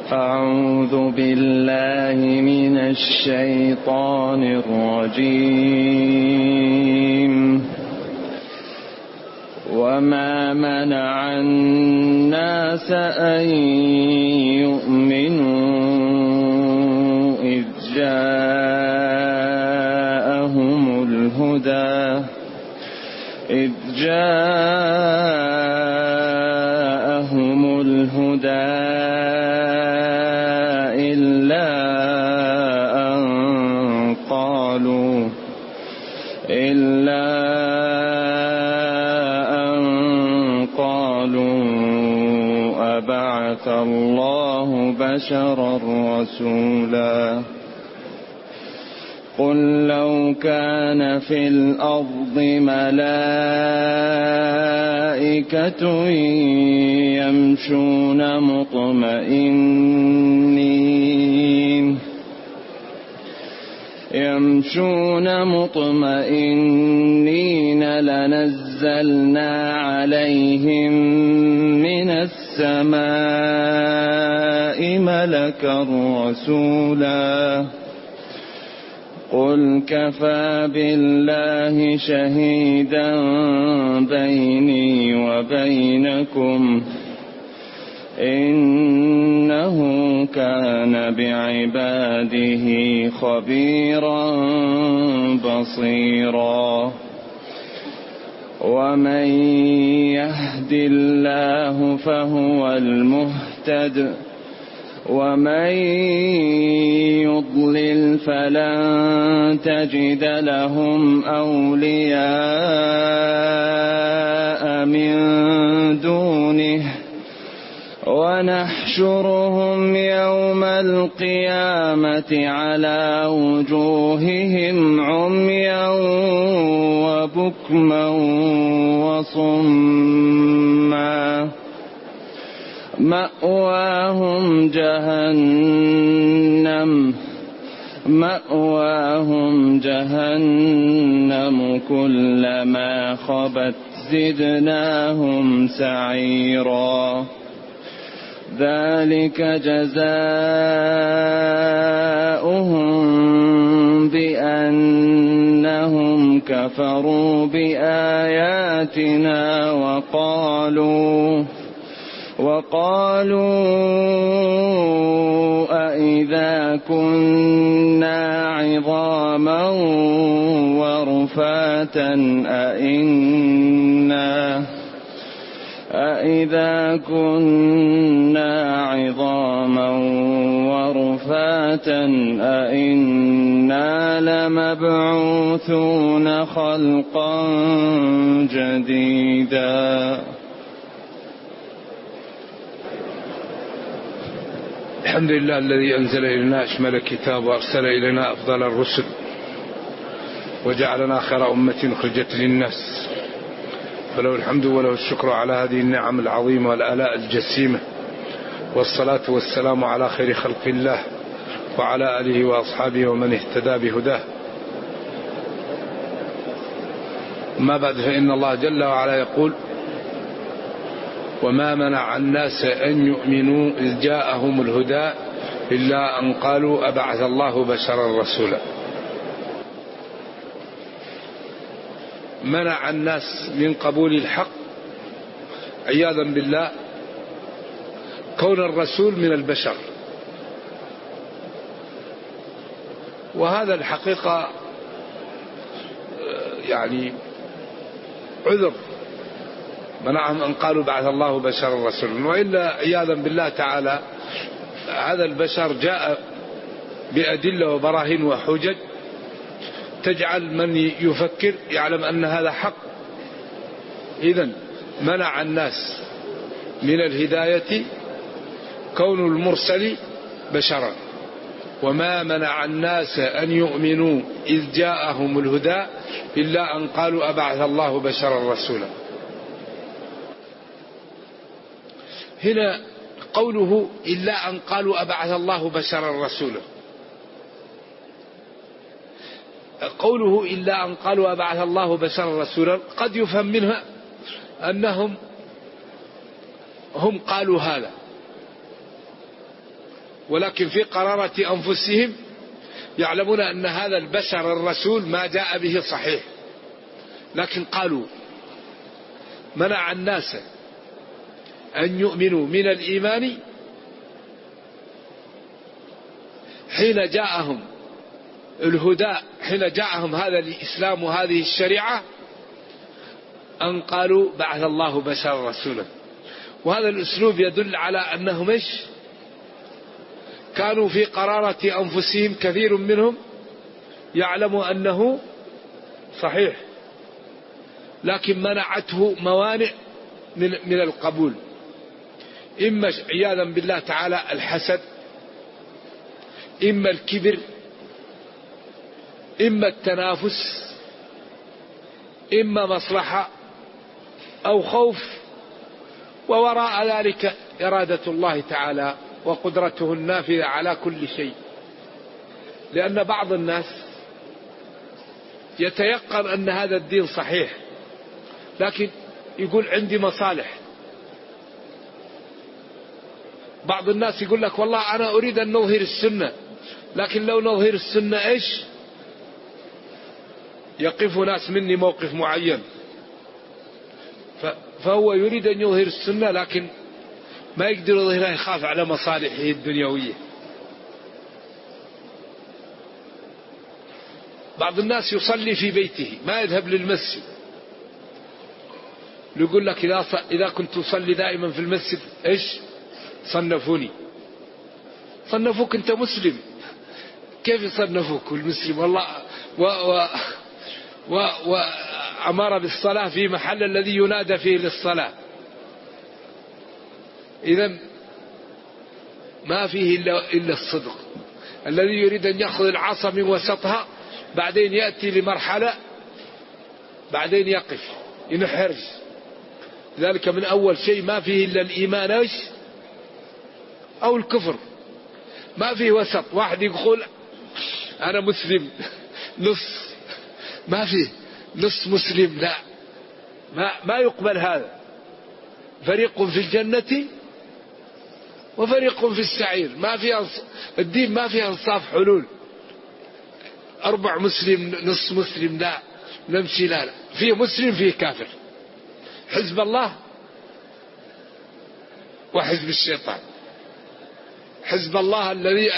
أعوذ بالله من الشيطان الرجيم. وما منع الناس أن يؤمنوا إذ جاءهم الهدى إلا أن قالوا أبعث الله بشرا رسولا. قل لو كان في الأرض ملائكة يمشون مطمئنين لنزلنا عليهم من السماء ملكا رسولا. قل كفى بالله شهيدا بيني وبينكم إنه كان بعباده خبيرا بصيرا. ومن يهد الله فهو المهتد ومن يضلل فلن تجد لهم أولياء من دونه ونحشرهم يوم القيامة على وجوههم عميا وبكما وصما مأواهم جهنم كلما خبت زدناهم سعيرا. ذلك جزاؤهم بأنهم كفروا بآياتنا وقالوا أإذا كنا عظاما ورفاتا أإنا لمبعوثون خلقا جديدا. الحمد لله الذي أنزل إلينا أشمل كتاب وأرسل إلينا أفضل الرسل وجعلنا خير أمة أخرجت للناس، فله الحمد وله الشكر على هذه النعم العظيمة والآلاء الجسيمة، والصلاة والسلام على خير خلق الله وعلى آله وأصحابه ومن اهتدى بهداه. ما بعد، فإن الله جل وعلا يقول: وما منع الناس أن يؤمنوا إذ جاءهم الهدى إلا أن قالوا أبعث الله بشرا رسولا. منع الناس من قبول الحق عياذا بالله كون الرسول من البشر، وهذا الحقيقة يعني عذر منعهم أن قالوا بعث الله بشرا رسولا، وإلا عياذا بالله تعالى هذا البشر جاء بأدلة وبراهين وحجج تجعل من يفكر يعلم أن هذا حق. إذن منع الناس من الهداية كون المرسل بشرا. وما منع الناس أن يؤمنوا إذ جاءهم الهدى إلا أن قالوا أبعث الله بشرا رسولا. هنا قوله إلا أن قالوا أبعث الله بشرا رسولا، قوله إلا أن قالوا أبعث الله بشرا رسولا قد يفهم منها أنهم هم قالوا هذا، ولكن في قرارة أنفسهم يعلمون أن هذا البشر الرسول ما جاء به صحيح، لكن قالوا منع الناس أن يؤمنوا من الإيمان حين جاءهم الهدى، حين جاءهم هذا الإسلام وهذه الشريعة، أن قالوا بعث الله بشرا رسولا. وهذا الأسلوب يدل على أنهم إيش؟ كانوا في قرارة أنفسهم كثير منهم يعلم أنه صحيح، لكن منعته موانع من القبول، إما عياذا بالله تعالى الحسد، إما الكبر، إما التنافس، إما مصلحة أو خوف، ووراء ذلك إرادة الله تعالى وقدرته النافذة على كل شيء. لأن بعض الناس يتيقن أن هذا الدين صحيح، لكن يقول عندي مصالح. بعض الناس يقول لك والله أنا أريد أن نظهر السنة، لكن لو نظهر السنة إيش؟ يقف ناس مني موقف معين، فهو يريد أن يظهر السنة لكن ما يقدر يظهرها، يخاف على مصالحه الدنيوية. بعض الناس يصلي في بيته ما يذهب للمسجد، يقول لك إذا كنت أصلي دائما في المسجد إيش؟ صنفوني. صنفوك أنت مسلم، كيف يصنفوك المسلم؟ والله وأمر بالصلاة في محل الذي ينادى فيه للصلاة. إذن ما فيه إلا الصدق. الذي يريد أن يأخذ العصا من وسطها بعدين يأتي لمرحلة بعدين يقف ينحرج. ذلك من أول شيء ما فيه إلا الإيمان أو الكفر، ما فيه وسط. واحد يقول أنا مسلم نص، ما فيه نص مسلم، لا، ما يقبل هذا. فريق في الجنة وفريق في السعير. ما في الدين ما فيه انصاف حلول، 4 مسلم نص مسلم، لا نمشي، لا فيه مسلم فيه كافر. حزب الله وحزب الشيطان. حزب الله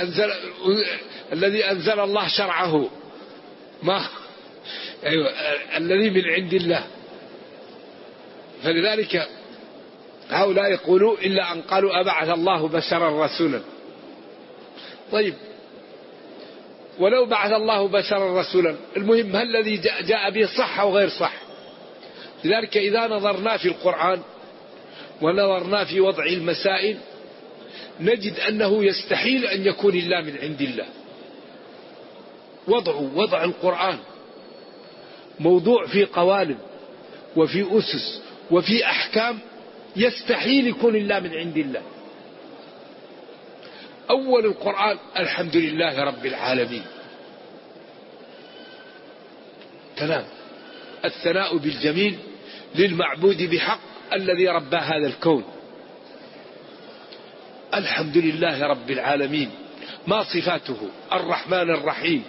الذي أنزل الله شرعه، ما أيوة الذي من عند الله. فلذلك هؤلاء يقولوا إلا أن قالوا أبعث الله بشرا رسولا. طيب ولو بعث الله بشرا رسولا، المهم هل الذي جاء به صح أو غير صح؟ لذلك إذا نظرنا في القرآن ونظرنا في وضع المسائل نجد أنه يستحيل أن يكون إلا من عند الله. وضع القرآن موضوع في قوالب وفي أسس وفي أحكام، يستحيل يكون إلا من عند الله. أول القرآن الحمد لله رب العالمين، كلام الثناء بالجميل للمعبود بحق الذي ربى هذا الكون. الحمد لله رب العالمين، ما صفاته؟ الرحمن الرحيم.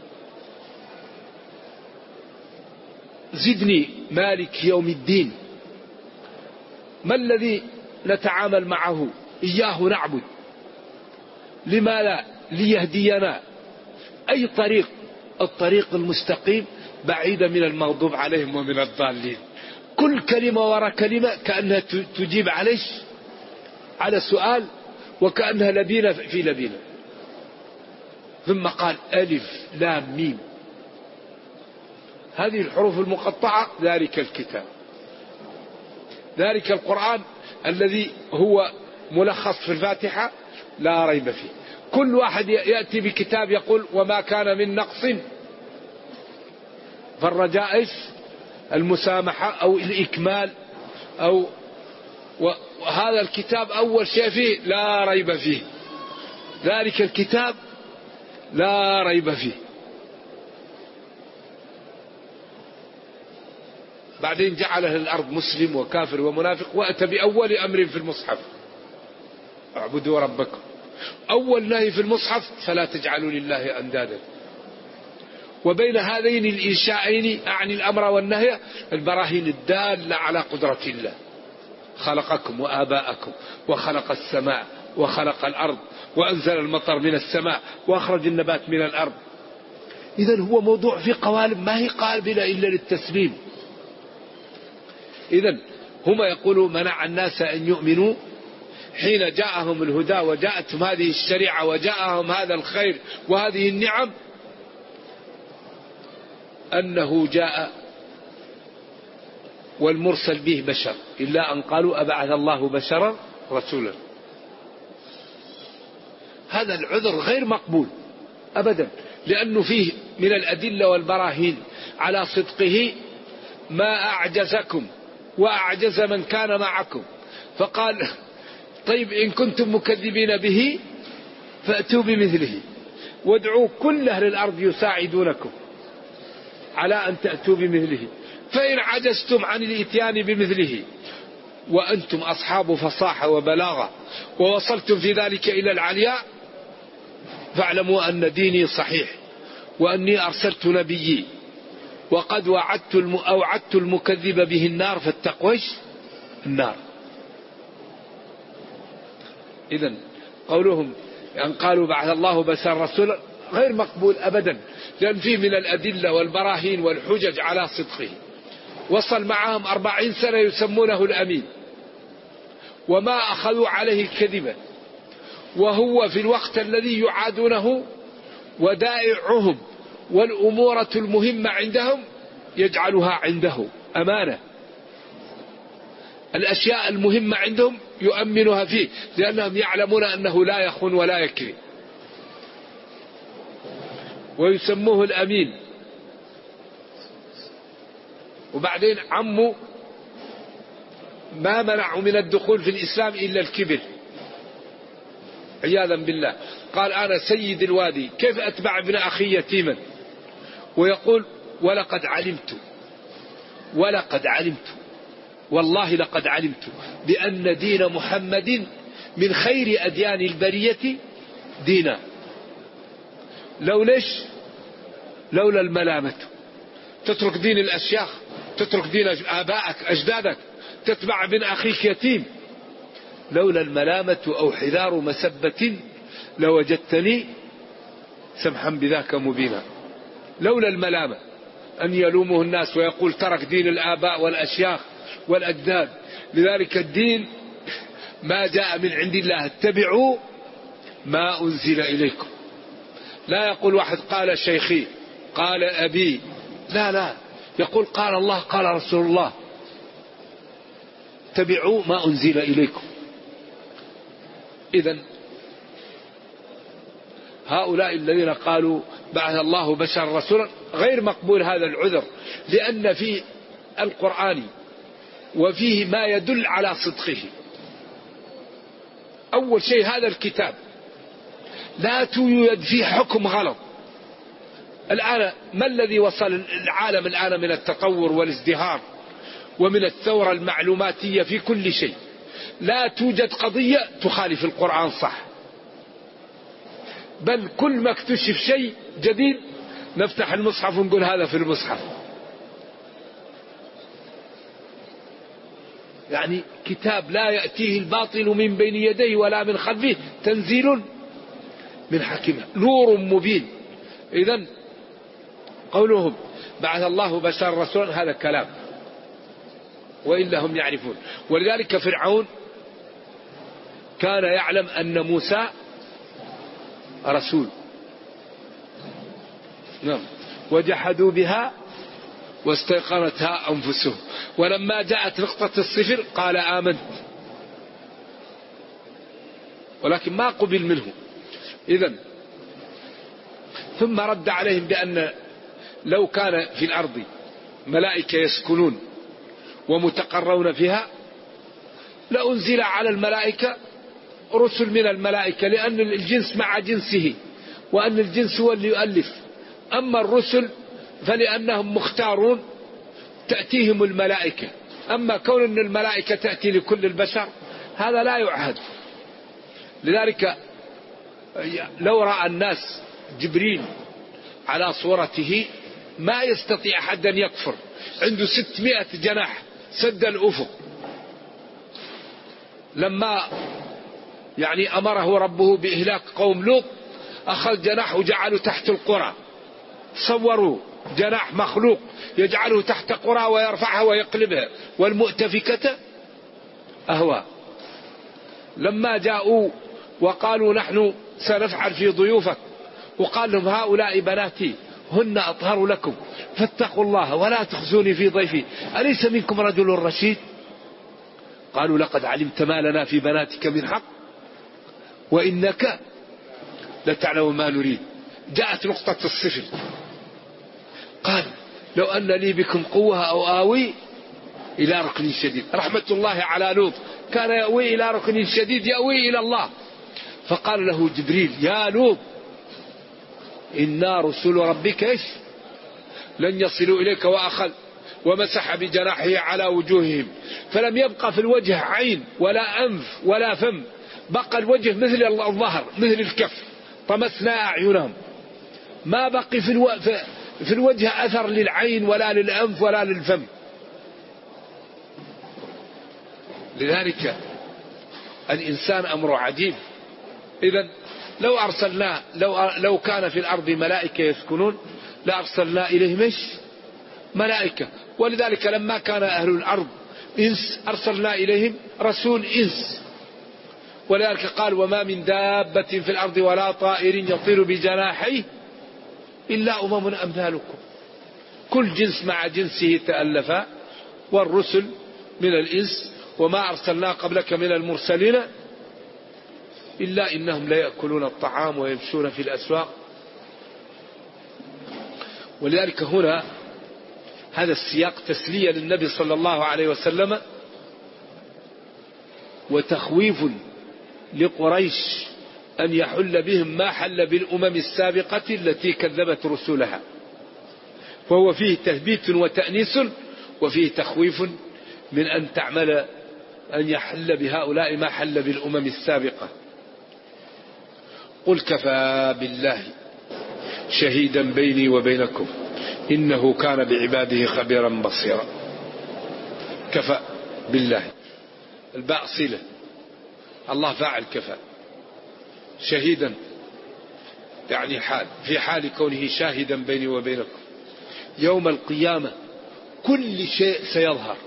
زدني مالك يوم الدين. ما الذي نتعامل معه؟ إياه نعبد. لما لا؟ ليهدينا أي طريق، الطريق المستقيم بعيدا من المغضوب عليهم ومن الضالين. كل كلمة وراء كلمة كأنها تجيب على سؤال، وكأنها لبينة في لبينة. ثم قال ألف لام ميم، هذه الحروف المقطعة. ذلك الكتاب، ذلك القرآن الذي هو ملخص في الفاتحة لا ريب فيه. كل واحد يأتي بكتاب يقول وما كان من نقص، فالرجاء المسامحة أو الإكمال، وهذا الكتاب أول شيء فيه لا ريب فيه. ذلك الكتاب لا ريب فيه. بعدين جعله الأرض مسلم وكافر ومنافق، وأتى بأول أمر في المصحف اعبدوا ربكم. أول نهي في المصحف فلا تجعلوا لله أندادا. وبين هذين الإنشاءين أعني الأمر والنهي البراهين الدالة على قدرة الله. خلقكم وآباءكم وخلق السماء وخلق الأرض وأنزل المطر من السماء وأخرج النبات من الأرض. إذن هو موضوع في قوالب ما هي قابلة إلا للتسليم. إذن هما يقولوا منع الناس أن يؤمنوا حين جاءهم الهدى وجاءتهم هذه الشريعة وجاءهم هذا الخير وهذه النعم أنه جاء والمرسل به بشر، إلا أن قالوا أبعث الله بشرا رسولا. هذا العذر غير مقبول أبدا، لأنه فيه من الأدلة والبراهين على صدقه ما أعجزكم وأعجز من كان معكم. فقال طيب إن كنتم مكذبين به فأتوا بمثله وادعوا كل أهل الأرض يساعدونكم على أن تأتوا بمثله، فإن عجزتم عن الإتيان بمثله وأنتم أصحاب فصاحة وبلاغة ووصلتم في ذلك إلى العلياء فاعلموا أن ديني صحيح وأني أرسلت نبيي وقد أوعدت المكذب به النار فاتقوش النار. إذن قولهم أن قالوا بعث الله بشرا رسولا غير مقبول أبدا، لأن فيه من الأدلة والبراهين والحجج على صدقه. وصل معهم 40 سنة يسمونه الأمين وما أخذوا عليه كذبا، وهو في الوقت الذي يعادونه ودائعهم والأمورة المهمة عندهم يجعلها عنده أمانة. الأشياء المهمة عندهم يؤمنها فيه لأنهم يعلمون أنه لا يخون ولا يكذب، ويسموه الأمين. وبعدين عمه ما منعه من الدخول في الإسلام إلا الكبر عياذا بالله. قال أنا سيد الوادي، كيف أتبع ابن أخي يتيما؟ ويقول ولقد علمت والله لقد علمت بأن دين محمد من خير أديان البرية دينا. لولا الملامة تترك دين الأشياخ، تترك دين آبائك أجدادك، تتبع ابن أخيك يتيم. لولا الملامة أو حذار مسبة لوجدتني سمحا بذاك مبينا. لولا الملامة أن يلومه الناس ويقول ترك دين الآباء والأشياخ والأجداد. لذلك الدين ما جاء من عند الله، اتبعوا ما أنزل إليكم. لا يقول واحد قال شيخي قال أبي، لا يقول قال الله قال رسول الله، اتبعوا ما أنزل إليكم. إذن هؤلاء الذين قالوا بعث الله بشرا رسولا غير مقبول هذا العذر، لأن في القرآن وفيه ما يدل على صدقه. أول شيء هذا الكتاب لا توجد فيه حكم غلط. الآن ما الذي وصل العالم الآن من التطور والازدهار ومن الثورة المعلوماتية في كل شيء؟ لا توجد قضية تخالف القرآن صح، بل كل ما اكتشف شيء جديد نفتح المصحف ونقول هذا في المصحف. يعني كتاب لا يأتيه الباطل من بين يديه ولا من خلفه تنزيل من حكيم نور مبين. إذن قولهم بعث الله بشرا رسولا هذا كلام، وإلا هم يعرفون. ولذلك فرعون كان يعلم أن موسى رسول، نعم، وجحدوا بها واستيقنتها أنفسهم، ولما جاءت نقطة الصفر قال آمنت، ولكن ما قبل منه. إذن ثم رد عليهم بأن لو كان في الأرض ملائكة يسكنون ومتقرون فيها لأنزل على الملائكة رسل من الملائكة، لأن الجنس مع جنسه، وأن الجنس هو اللي يؤلف. أما الرسل فلأنهم مختارون تأتيهم الملائكة. أما كون أن الملائكة تأتي لكل البشر هذا لا يعهد. لذلك لو رأى الناس جبريل على صورته ما يستطيع أحد أن يكفر، عنده 600 جناح سد الأفق. لما أمره ربه بإهلاك قوم لوط أخذ جناح وجعله تحت القرى. صوروا جناح مخلوق يجعله تحت قرى ويرفعها ويقلبها، والمؤتفكة أهوى. لما جاءوا وقالوا نحن سنفعل في ضيوفك، وقال لهم هؤلاء بناتي هن أطهر لكم فاتقوا الله ولا تخزوني في ضيفي أليس منكم رجل رشيد؟ قالوا لقد علمت ما لنا في بناتك من حق وإنك لتعلم ما نريد. جاءت نقطة الصفر، قال لو أن لي بكم قوة أو آوي إلى ركن شديد. رحمة الله على لوط، كان يأوي إلى ركن شديد، يأوي إلى الله. فقال له جبريل يا لوط إنا رسل ربك لن يصلوا إليك، وأخذ ومسح بجناحه على وجوههم فلم يبقى في الوجه عين ولا أنف ولا فم، بقى الوجه مثل الظهر مثل الكف، طمسنا أعينهم، ما بقي في الوجه أثر للعين ولا للأنف ولا للفم. لذلك الإنسان أمره عجيب. إذن لو أرسلنا لو كان في الأرض ملائكة يسكنون لأرسلنا إليهم ملائكة. ولذلك لما كان أهل الأرض إنس أرسلنا إليهم رسول إنس. ولذلك قال وما من دابة في الأرض ولا طائر يطير بجناحيه إلا أمم أمثالكم. كل جنس مع جنسه تألفا، والرسل من الإنس وما أرسلنا قبلك من المرسلين إلا إنهم لا يأكلون الطعام ويمشون في الأسواق. ولذلك هنا هذا السياق تسلية للنبي صلى الله عليه وسلم وتخويف لقريش أن يحل بهم ما حل بالأمم السابقة التي كذبت رسلها. فهو فيه تثبيت وتأنيس وفيه تخويف من أن تعمل أن يحل بهؤلاء ما حل بالأمم السابقة. قل كفى بالله شهيدا بيني وبينكم إنه كان بعباده خبيرا بصيرا. كفى بالله، الباء صلة، الله فاعل كفى، شهيدا يعني حال، في حال كونه شاهدا بيني وبينكم. يوم القيامة كل شيء سيظهر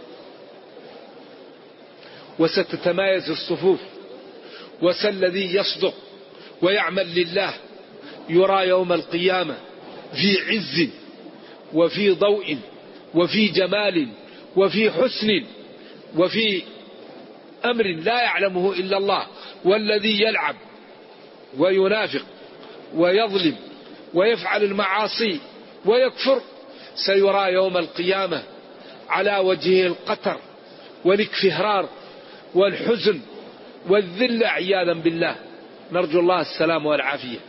وستتمايز الصفوف، وسالذي يصدق ويعمل لله يرى يوم القيامة في عز وفي ضوء وفي جمال وفي حسن وفي أمر لا يعلمه إلا الله. والذي يلعب وينافق ويظلم ويفعل المعاصي ويكفر سيرى يوم القيامة على وجهه القتر والاكفهرار والحزن والذل عياذا بالله، نرجو الله السلام والعافية.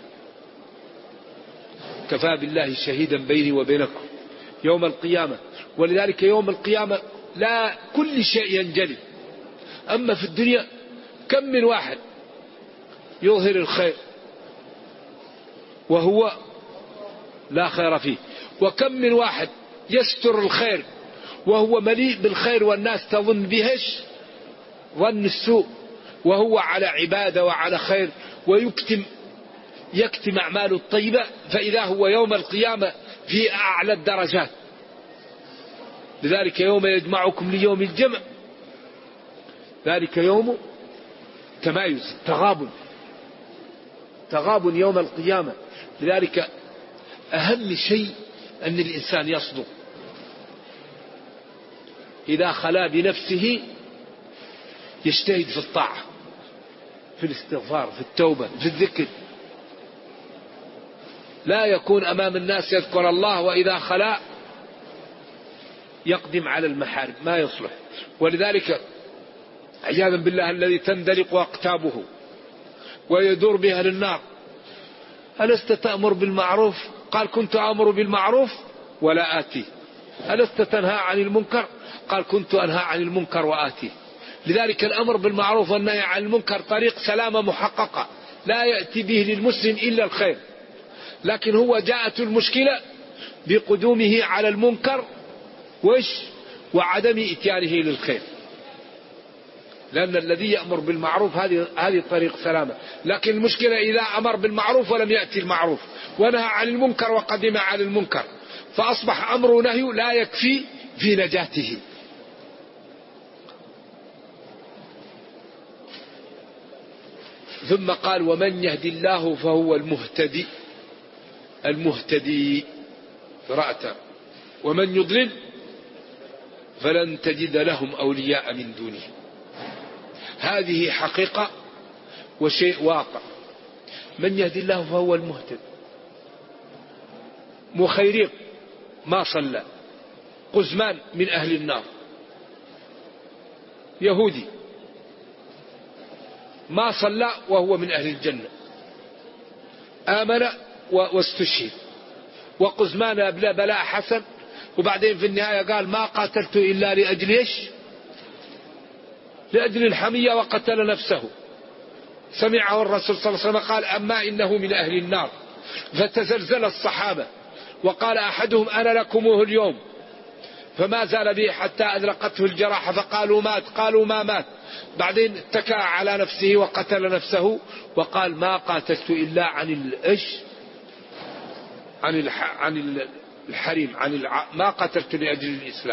كفى بالله شهيدا بيني وبينكم يوم القيامة. ولذلك يوم القيامة لا كل شيء ينجلي. أما في الدنيا كم من واحد يظهر الخير وهو لا خير فيه، وكم من واحد يستر الخير وهو مليء بالخير والناس تظن بهش ظن السوء، وهو على عبادة وعلى خير يكتم أعماله الطيبة، فإذا هو يوم القيامة في أعلى الدرجات. لذلك يوم يجمعكم ليوم الجمع، ذلك يوم تمايز، تغابن يوم القيامة. لذلك أهم شيء أن الإنسان يصدق إذا خلا بنفسه، يجتهد في الطاعة، في الاستغفار، في التوبة، في الذكر. لا يكون أمام الناس يذكر الله وإذا خلا يقدم على المحارم، ما يصلح. ولذلك عياذا بالله الذي تندلق أقتابه ويدور بها للنار، ألست تأمر بالمعروف؟ قال كنت أمر بالمعروف ولا آتي. ألست تنهى عن المنكر؟ قال كنت أنهى عن المنكر وآتي. لذلك الأمر بالمعروف والنهي عن المنكر طريق سلامة محققة لا يأتي به للمسلم إلا الخير، لكن هو جاءت المشكلة بقدومه على المنكر وعدم إتيانه للخير، لأن الذي يأمر بالمعروف هذه طريق سلامة. لكن المشكلة إذا أمر بالمعروف ولم يأتي المعروف، ونهى عن المنكر وقدم على المنكر، فأصبح أمر ونهي لا يكفي في نجاته. ثم قال ومن يهدي الله فهو المهتدي قراءة، ومن يضلل فلن تجد لهم أولياء من دونه. هذه حقيقة وشيء واقع. من يهدي الله فهو المهتد. مخيريق ما صلى، قزمان من أهل النار، يهودي ما صلى وهو من أهل الجنة، آمن واستشهد، وقزمان أبلى بلاء حسن، وبعدين في النهاية قال ما قاتلت إلا لأجل إيش؟ لأجل الحمية، وقتل نفسه. سمعه الرسول صلى الله عليه وسلم قال أما إنه من أهل النار، فتزلزل الصحابة وقال أحدهم أنا لكمه اليوم، فما زال به حتى أدرقته الجراحة فقالوا مات، قالوا ما مات. بعدين اتكى على نفسه وقتل نفسه وقال ما قاتلت إلا عن الحريم، ما قتلت لأجل الإسلام.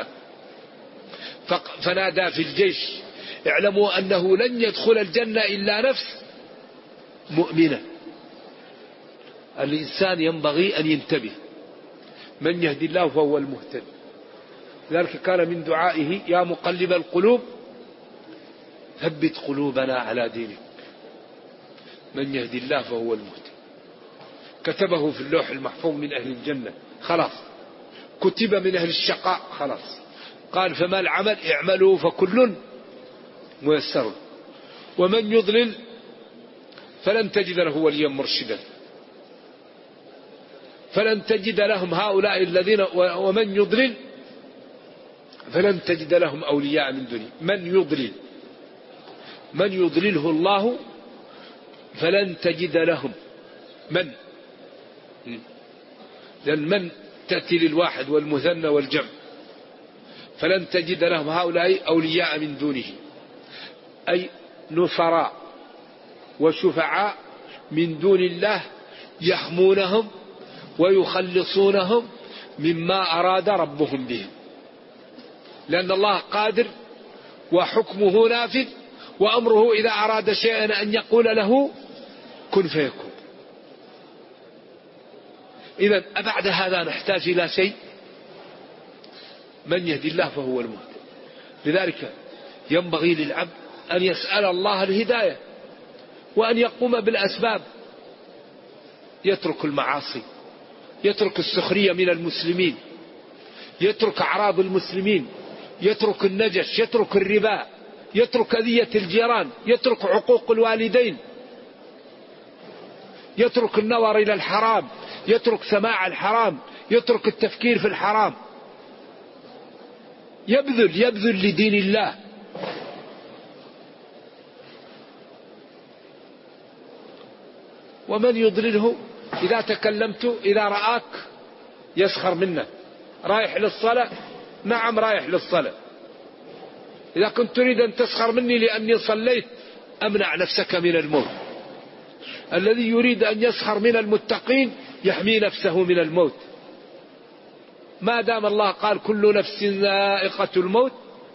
فنادى في الجيش اعلموا أنه لن يدخل الجنة إلا نفس مؤمنة. الإنسان ينبغي أن ينتبه. من يهدي الله فهو المهتد. ذلك كان من دعائه يا مقلب القلوب ثبت قلوبنا على دينك. من يهدي الله فهو المهتد. كتبه في اللوح المحفوظ من أهل الجنة خلاص، كتب من أهل الشقاء خلاص. قال فما العمل؟ اعملوا فكل ميسر. ومن يضلل فلن تجد له وليا مرشدا. فلن تجد لهم هؤلاء الذين ومن يضلل فلن تجد لهم أولياء من دونه. من يضلله الله فلن تجد لهم لأن من تأتي للواحد والمثنى والجمع. فلن تجد لهم هؤلاء أولياء من دونه، أي نصراء وشفعاء من دون الله يحمونهم ويخلصونهم مما أراد ربهم بهم، لأن الله قادر وحكمه نافذ، وأمره إذا أراد شيئا أن يقول له كن فيكون. إذن أبعد هذا نحتاج إلى شيء؟ من يهدي الله فهو المهتد. لذلك ينبغي للعبد أن يسأل الله الهداية وأن يقوم بالأسباب، يترك المعاصي، يترك السخرية من المسلمين، يترك أعراض المسلمين، يترك النجش، يترك الربا، يترك أذية الجيران، يترك عقوق الوالدين، يترك النظر إلى الحرام، يترك سماع الحرام، يترك التفكير في الحرام، يبذل لدين الله. ومن يضلله إذا تكلمت إذا رآك يسخر منه. رايح للصلاة؟ نعم رايح للصلاة. إذا كنت تريد أن تسخر مني لأني صليت أمنع نفسك من الموت. الذي يريد أن يسخر من المتقين يحمي نفسه من الموت. ما دام الله قال كل نفس ذائقة الموت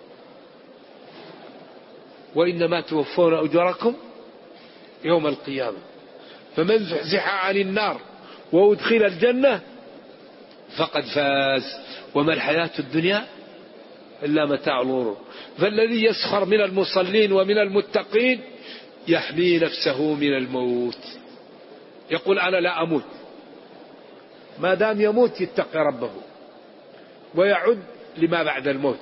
وإنما توفون أجركم يوم القيامة. فمن زحزح عن النار وأدخل الجنة فقد فاز وما الحياة الدنيا إلا متاع الغرور. فالذي يسخر من المصلين ومن المتقين يحمي نفسه من الموت. يقول أنا لا أموت، ما دام يموت يتقي ربه ويعد لما بعد الموت.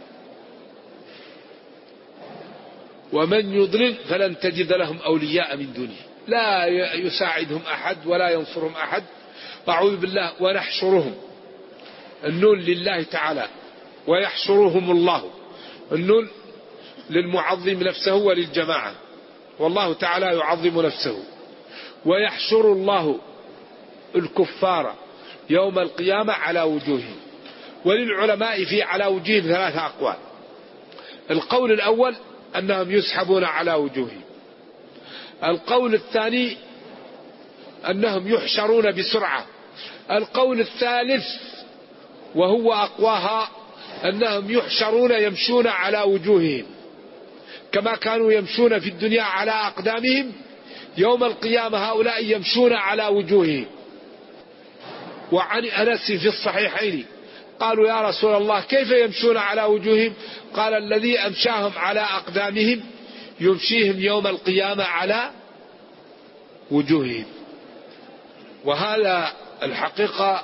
ومن يضلل فلن تجد لهم أولياء من دونه، لا يساعدهم أحد ولا ينصرهم أحد. أعوذ بالله. ونحشرهم، النون لله تعالى، ويحشرهم الله، النون للمعظم نفسه وللجماعة، والله تعالى يعظم نفسه. ويحشر الله الكفار يوم القيامة على وجوههم. وللعلماء في على وجوههم 3 أقوال. القول الأول أنهم يسحبون على وجوههم. القول الثاني أنهم يحشرون بسرعة. القول الثالث وهو أقواها أنهم يحشرون يمشون على وجوههم كما كانوا يمشون في الدنيا على أقدامهم، يوم القيامة هؤلاء يمشون على وجوههم. وعن أنس في الصحيحين قالوا يا رسول الله كيف يمشون على وجوههم؟ قال الذي أمشاهم على أقدامهم يمشيهم يوم القيامة على وجوههم. وهذا الحقيقة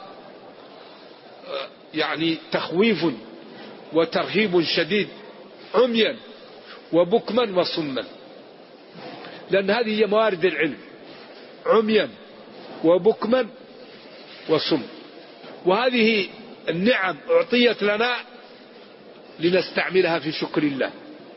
يعني تخويف وترهيب شديد، عميا وبكما وصما، لأن هذه هي موارد العلم، عميا وبكما وصم. وهذه النعم أعطيت لنا لنستعملها في شكر الله.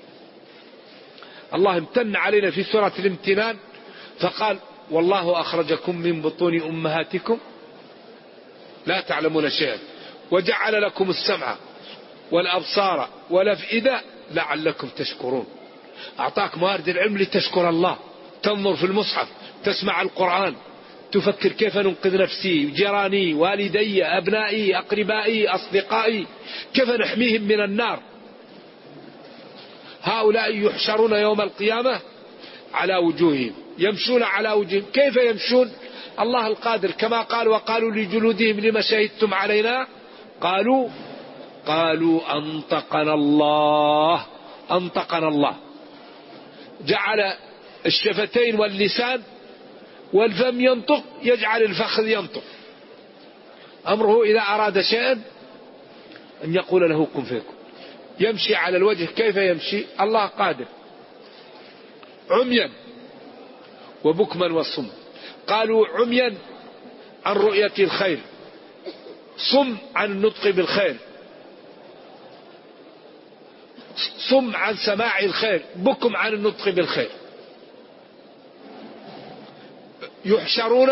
الله امتن علينا في سورة الامتنان فقال والله أخرجكم من بطون أمهاتكم لا تعلمون شيئا وجعل لكم السمع والأبصار والأفئدة لعلكم تشكرون. أعطاك موارد العلم لتشكر الله، تنظر في المصحف، تسمع القرآن، تفكر كيف ننقذ نفسي، جيراني، والدي، أبنائي، أقربائي، أصدقائي، كيف نحميهم من النار. هؤلاء يحشرون يوم القيامة على وجوههم، يمشون على وجوههم. كيف يمشون؟ الله القادر كما قال وقالوا لجلودهم لما شهدتم علينا قالوا أنطقنا الله. أنطقنا الله، جعل الشفتين واللسان والفم ينطق، يجعل الفخذ ينطق. أمره إذا أراد شيئا أن يقول له كن فيكون. يمشي على الوجه، كيف يمشي؟ الله قادر. عميا وبكما وصم. قالوا عميا عن رؤية الخير، صم عن النطق بالخير، صم عن سماع الخير، بكم عن النطق بالخير. يحشرون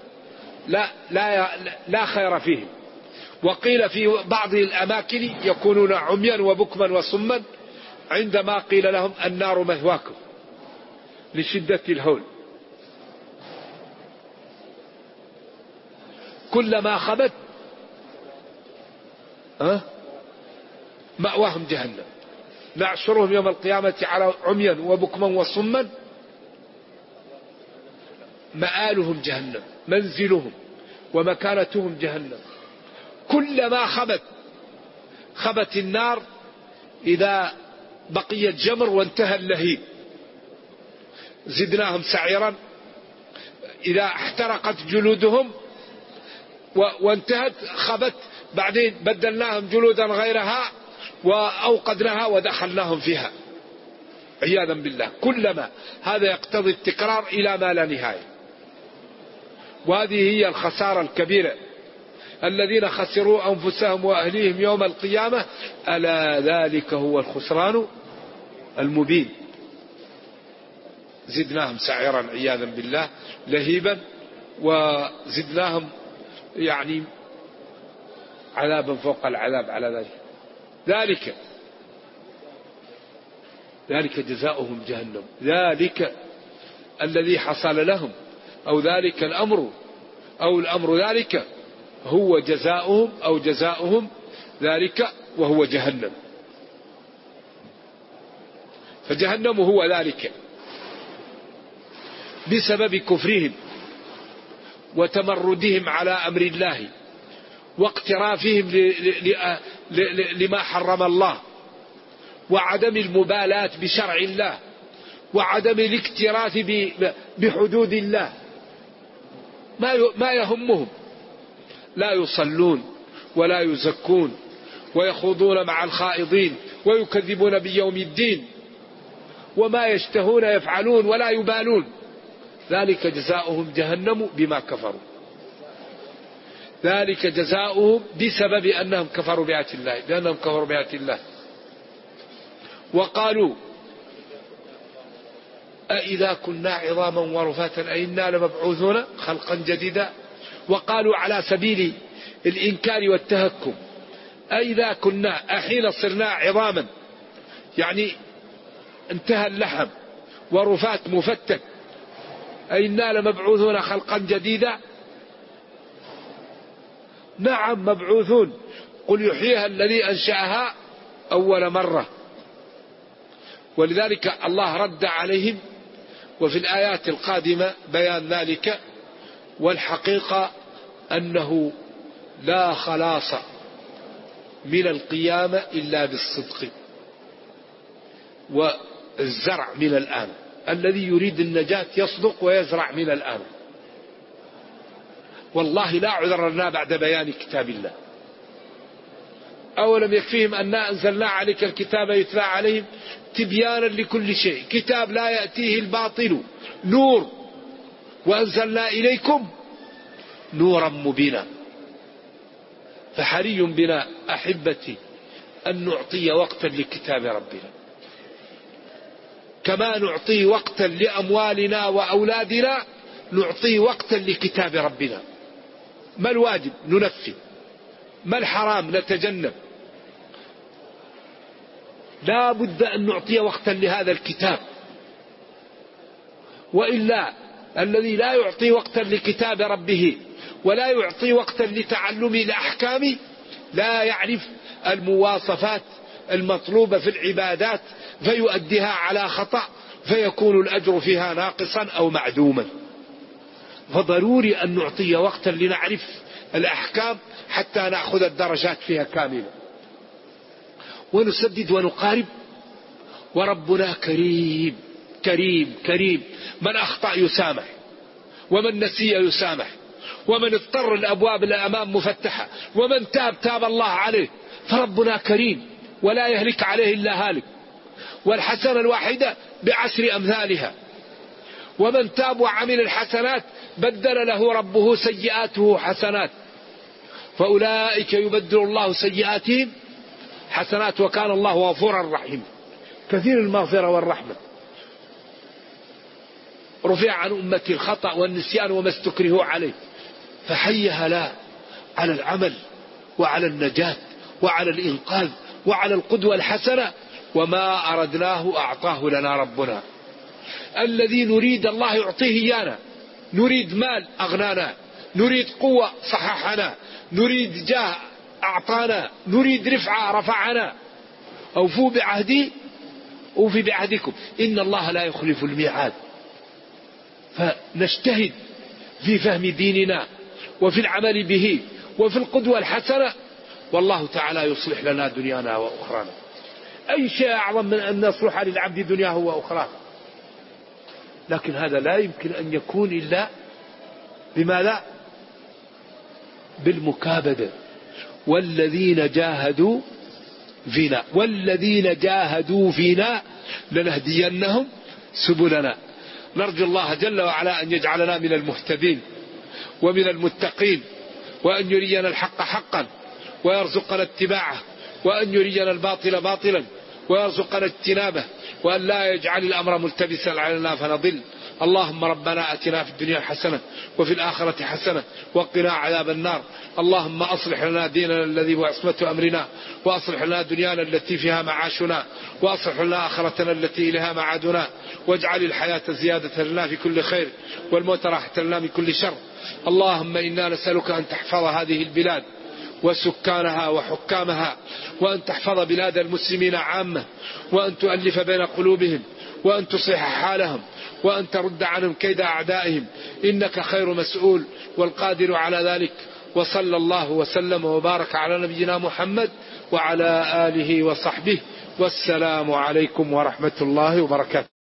لا خير فيهم. وقيل في بعض الأماكن يكونون عميا وبكما وصما عندما قيل لهم النار مثواكم لشدة الهول. كلما خبت مأواهم جهنم. نعشرهم يوم القيامة على عميا وبكما وصما مآلهم جهنم، منزلهم ومكانتهم جهنم. كلما خبت النار إذا بقيت جمر وانتهى اللهيب زدناهم سعيرا. إذا احترقت جلودهم وانتهت خبت، بعدين بدلناهم جلودا غيرها وأوقدناها ودخلناهم فيها عياذا بالله. كلما، هذا يقتضي التكرار إلى ما لا نهاية. وهذه هي الخسارة الكبيرة. الذين خسروا أنفسهم وأهليهم يوم القيامة ألا ذلك هو الخسران المبين. زدناهم سعيرا عياذا بالله، لهيبا، وزدناهم يعني عذابا فوق العذاب على ذلك جزاؤهم جهنم. ذلك الذي حصل لهم، أو ذلك الأمر، أو الأمر ذلك هو جزاؤهم، أو جزاؤهم ذلك وهو جهنم. فجهنم هو ذلك بسبب كفرهم وتمردهم على أمر الله واقترافهم لما حرم الله وعدم المبالاة بشرع الله وعدم الاكتراث بحدود الله. ما يهمهم، لا يصلون ولا يزكون ويخوضون مع الخائضين ويكذبون بيوم الدين، وما يشتهون يفعلون ولا يبالون. ذلك جزاؤهم جهنم بما كفروا. ذلك جزاؤهم بسبب أنهم كفروا بآيات الله، بأنهم كفروا بآيات الله. وقالوا أإذا كنا عظاما ورفاتا أئنا لمبعوثون خلقا جديدا. وقالوا على سبيل الإنكار والتهكم أإذا كنا أحين صرنا عظاما يعني انتهى اللحم ورفات مفتت أئنا لمبعوثون خلقا جديدا. نعم مبعوثون قل يحييها الذي أنشأها أول مرة. ولذلك الله رد عليهم وفي الآيات القادمة بيان ذلك. والحقيقة أنه لا خلاص من القيامة إلا بالصدق والزرع من الآن. الذي يريد النجاة يصدق ويزرع من الآن. والله لا عذر لنا بعد بيان كتاب الله. أولم يكفيهم أننا أنزلنا عليك الكتاب يتلى عليهم تبيانا لكل شيء كتاب لا يأتيه الباطل نور وأنزلنا إليكم نورا مبينا. فحري بنا أحبتي أن نعطي وقتا لكتاب ربنا كما نعطي وقتا لأموالنا وأولادنا نعطي وقتا لكتاب ربنا. ما الواجب ننفذ، ما الحرام نتجنب. لا بد أن نعطي وقتا لهذا الكتاب. وإلا الذي لا يعطي وقتا لكتاب ربه ولا يعطي وقتا لتعلم الأحكام لا يعرف المواصفات المطلوبة في العبادات فيؤديها على خطأ فيكون الأجر فيها ناقصا أو معدوما. فضروري أن نعطي وقتا لنعرف الأحكام حتى نأخذ الدرجات فيها كاملة ونسدد ونقارب. وربنا كريم كريم كريم. من أخطأ يسامح ومن نسي يسامح ومن اضطر الأبواب الأمام مفتحة ومن تاب تاب الله عليه. فربنا كريم ولا يهلك عليه إلا هالك. والحسنة الواحدة بعشر أمثالها. ومن تاب وعمل الحسنات بدل له ربه سيئاته حسنات فأولئك يبدل الله سيئاتهم حسنات وكان الله غفورا رحيما كثير المغفرة والرحمة. رفع عن أمتي الخطأ والنسيان وما استكرهوا عليه. فحيها لا على العمل وعلى النجاة وعلى الإنقاذ وعلى القدوة الحسنة. وما أردناه أعطاه لنا ربنا. الذي نريد الله يعطيه إيانا. نريد مال أغنانا، نريد قوة صححنا، نريد جاه أعطانا، نريد رفعة رفعنا. أوفوا بعهدي أوفي بعهدكم إن الله لا يخلف الميعاد. فنجتهد في فهم ديننا وفي العمل به وفي القدوة الحسنة والله تعالى يصلح لنا دنيانا وأخرانا. أي شيء أعظم من أن نصلح للعبد دنياه وأخراه. لكن هذا لا يمكن أن يكون إلا بماذا؟ بالمكابدة. والذين جاهدوا فينا لنهدينهم سبلنا. نرجو الله جل وعلا أن يجعلنا من المهتدين ومن المتقين وأن يرينا الحق حقا ويرزقنا اتباعه وأن يرينا الباطل باطلا ويرزقنا اجتنابه وأن لا يجعل الأمر ملتبسا علينا فنضل. اللهم ربنا أتنا في الدنيا حسنة وفي الآخرة حسنة وقنا عذاب النار. اللهم أصلح لنا ديننا الذي هو عصمة أمرنا وأصلح لنا دنيانا التي فيها معاشنا وأصلح لنا آخرتنا التي إليها معادنا واجعل الحياة زيادة لنا في كل خير والموت راحة لنا من كل شر. اللهم إنا نسألك أن تحفظ هذه البلاد وسكانها وحكامها وأن تحفظ بلاد المسلمين عامة وأن تؤلف بين قلوبهم وأن تصلح حالهم وأن ترد عنهم كيد أعدائهم إنك خير مسؤول والقادر على ذلك. وصلى الله وسلم وبارك على نبينا محمد وعلى آله وصحبه والسلام عليكم ورحمة الله وبركاته.